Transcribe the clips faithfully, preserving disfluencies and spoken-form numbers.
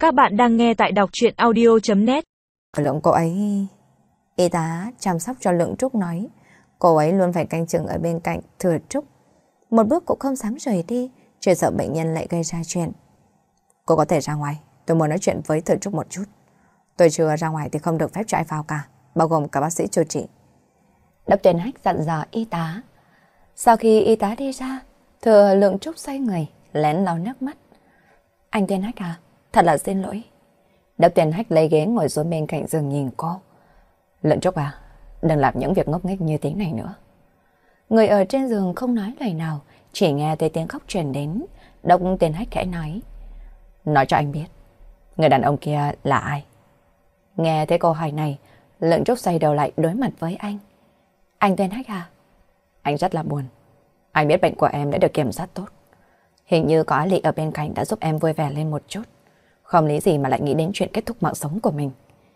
Các bạn đang nghe tại đọc truyện audio.net. Lượng cô ấy... Y tá chăm sóc cho Lượng Trúc nói, cô ấy luôn phải canh chừng ở bên cạnh Thừa Trúc. Một bước cũng không dám rời đi, chỉ sợ bệnh nhân lại gây ra chuyện. Cô có thể ra ngoài, tôi muốn nói chuyện với Thừa Trúc một chút. Tôi chưa ra ngoài thì không được phép cho ai vào cả, bao gồm cả bác sĩ chữa trị. Đốc Tiền Hách dặn dò y tá. Sau khi y tá đi ra, Thừa Lượng Trúc xoay người, lén lau nước mắt. Anh Tiền Hách à, thật là xin lỗi. Đốc Tiền Hách lấy ghế ngồi xuống bên cạnh giường nhìn cô. Lượng Trúc à, đừng làm những việc ngốc nghếch như thế này nữa. Người ở trên giường không nói lời nào, chỉ nghe thấy tiếng khóc truyền đến. Đốc Tiền Hách khẽ nói, nói cho anh biết, người đàn ông kia là ai? Nghe thấy câu hỏi này, Lượng Trúc xoay đầu lại đối mặt với anh. Anh Tiền Hách à? Anh rất là buồn. Anh biết bệnh của em đã được kiểm soát tốt. Hình như có Lị ở bên cạnh đã giúp em vui vẻ lên một chút. Không lý gì mà lại nghĩ đến chuyện kết thúc mạng sống của mình.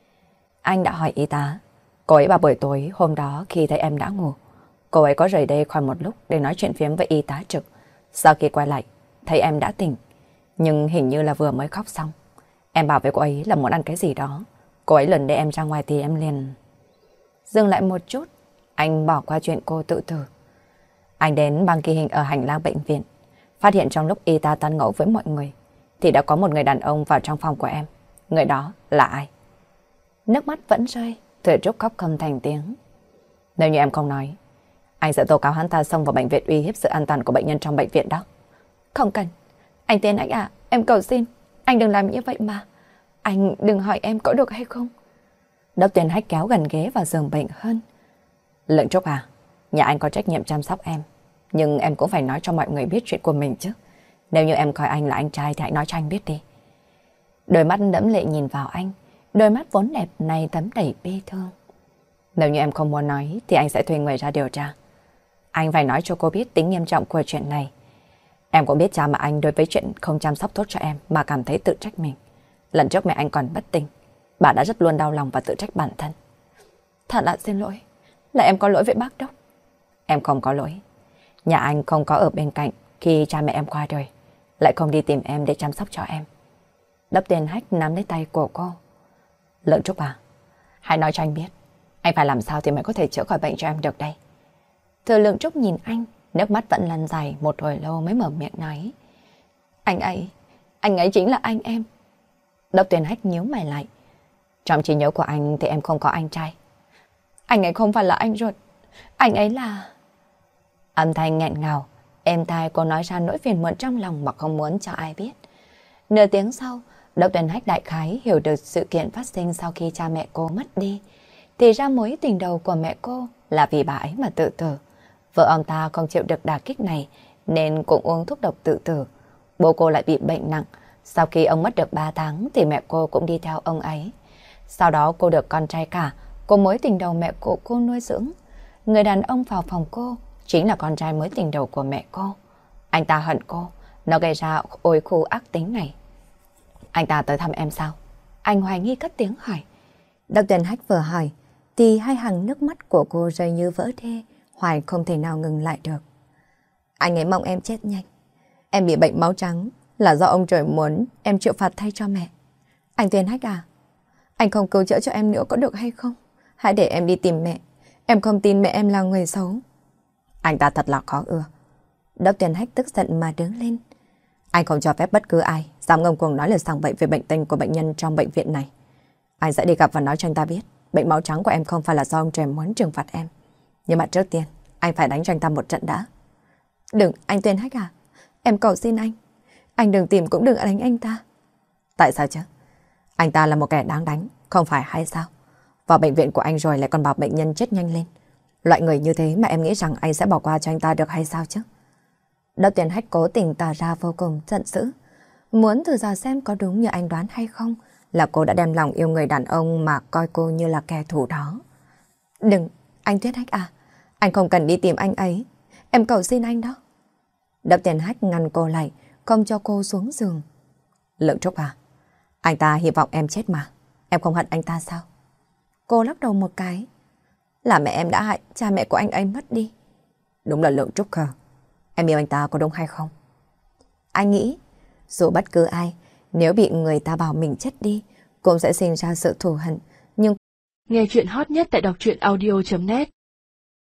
Anh đã hỏi y tá. Cô ấy vào buổi tối hôm đó khi thấy em đã ngủ, cô ấy có rời đây khoảng một lúc để nói chuyện phiếm với y tá trực. Sau khi quay lại, thấy em đã tỉnh, nhưng hình như là vừa mới khóc xong. Em bảo với cô ấy là muốn ăn cái gì đó. Cô ấy lần để em ra ngoài thì em liền... Dừng lại một chút, anh bỏ qua chuyện cô tự tử. Anh đến băng ghi hình ở hành lang bệnh viện, phát hiện trong lúc y tá tán ngẫu với mọi người thì đã có một người đàn ông vào trong phòng của em. Người đó là ai? Nước mắt vẫn rơi, Thừa Trúc khóc không thành tiếng. Nếu như em không nói, anh sẽ tố cáo hắn ta xông vào bệnh viện uy hiếp sự an toàn của bệnh nhân trong bệnh viện đó. Không cần. Anh Tiền Hách à, em cầu xin, anh đừng làm như vậy mà. Anh đừng hỏi em có được hay không. Đốc Tiền Hách kéo gần ghế vào giường bệnh hơn. Lượng Trúc à, nhà anh có trách nhiệm chăm sóc em, nhưng em cũng phải nói cho mọi người biết chuyện của mình chứ. Nếu như em coi anh là anh trai thì hãy nói cho anh biết đi. Đôi mắt đẫm lệ nhìn vào anh, đôi mắt vốn đẹp này thấm đầy bi thương. Nếu như em không muốn nói thì anh sẽ thuê người ra điều tra. Anh phải nói cho cô biết tính nghiêm trọng của chuyện này. Em cũng biết cha mà anh đối với chuyện không chăm sóc tốt cho em mà cảm thấy tự trách mình. Lần trước mẹ anh còn bất tỉnh, bà đã rất luôn đau lòng và tự trách bản thân. Thật là xin lỗi, là em có lỗi với bác Đốc. Em không có lỗi. Nhà anh không có ở bên cạnh khi cha mẹ em qua đời, lại không đi tìm em để chăm sóc cho em. Đốc Tiền Hách nắm lấy tay của cô. Lượng Trúc à, hãy nói cho anh biết, anh phải làm sao thì mới có thể chữa khỏi bệnh cho em được đây. Thừa Lượng Trúc nhìn anh, nước mắt vẫn lăn dài một hồi lâu mới mở miệng nói. Anh ấy, anh ấy chính là anh em. Đốc Tiền Hách nhíu mày lại. Trong trí nhớ của anh thì em không có anh trai. Anh ấy không phải là anh ruột, anh ấy là... Âm thanh nghẹn ngào, êm tai cô nói ra nỗi phiền muộn trong lòng mà không muốn cho ai biết. Nửa tiếng sau, Đốc Tiền Hách đại khái hiểu được sự kiện phát sinh sau khi cha mẹ cô mất đi. Thì ra mối tình đầu của mẹ cô là vì bà ấy mà tự tử. Vợ ông ta không chịu được đả kích này nên cũng uống thuốc độc tự tử. Bố cô lại bị bệnh nặng. Sau khi ông mất được ba tháng thì mẹ cô cũng đi theo ông ấy. Sau đó cô được con trai cả, cô mối tình đầu mẹ cô cô nuôi dưỡng. Người đàn ông vào phòng cô chính là con trai mối tình đầu của mẹ cô. Anh ta hận cô, nó gây ra ôi khu ác tính này. Anh ta tới thăm em sao? Anh hoài nghi cất tiếng hỏi. Đốc Tiền Hách vừa hỏi thì hai hàng nước mắt của cô rơi như vỡ đê, hoài không thể nào ngừng lại được. Anh ấy mong em chết nhanh. Em bị bệnh máu trắng là do ông trời muốn em chịu phạt thay cho mẹ. Anh Tiền Hách à, anh không cứu chữa cho em nữa có được hay không? Hãy để em đi tìm mẹ. Em không tin mẹ em là người xấu. Anh ta thật là khó ưa. Đốc Tiền Hách tức giận mà đứng lên. Anh không cho phép bất cứ ai dám ngông cuồng nói lời sằng bậy về bệnh tình của bệnh nhân trong bệnh viện này. Anh sẽ đi gặp và nói cho anh ta biết bệnh máu trắng của em không phải là do ông trời muốn trừng phạt em. Nhưng mà trước tiên anh phải đánh cho anh ta một trận đã. Đừng, anh Tiền Hách à, em cầu xin anh. Anh đừng tìm cũng đừng đánh anh ta. Tại sao chứ? Anh ta là một kẻ đáng đánh, không phải hay sao? Vào bệnh viện của anh rồi lại còn bảo bệnh nhân chết nhanh lên. Loại người như thế mà em nghĩ rằng anh sẽ bỏ qua cho anh ta được hay sao chứ? Đốc Tiền Hách cố tình tỏ ra vô cùng giận dữ, muốn thử dò xem có đúng như anh đoán hay không, là cô đã đem lòng yêu người đàn ông mà coi cô như là kẻ thù đó. Đừng, anh Tuyết Hách à, anh không cần đi tìm anh ấy, em cầu xin anh đó. Đốc Tiền Hách ngăn cô lại, không cho cô xuống giường. Lượng Trúc à, anh ta hy vọng em chết mà, em không hận anh ta sao? Cô lắc đầu một cái. Là mẹ em đã hại cha mẹ của anh ấy mất đi. Đúng là Lượng Trúc khờ. Em yêu anh ta có đúng hay không? Anh nghĩ dù bất cứ ai Nếu bị người ta bảo mình chết đi, cũng sẽ sinh ra sự thù hận. Nhưng nghe chuyện hot nhất tại đọc truyện audio chấm net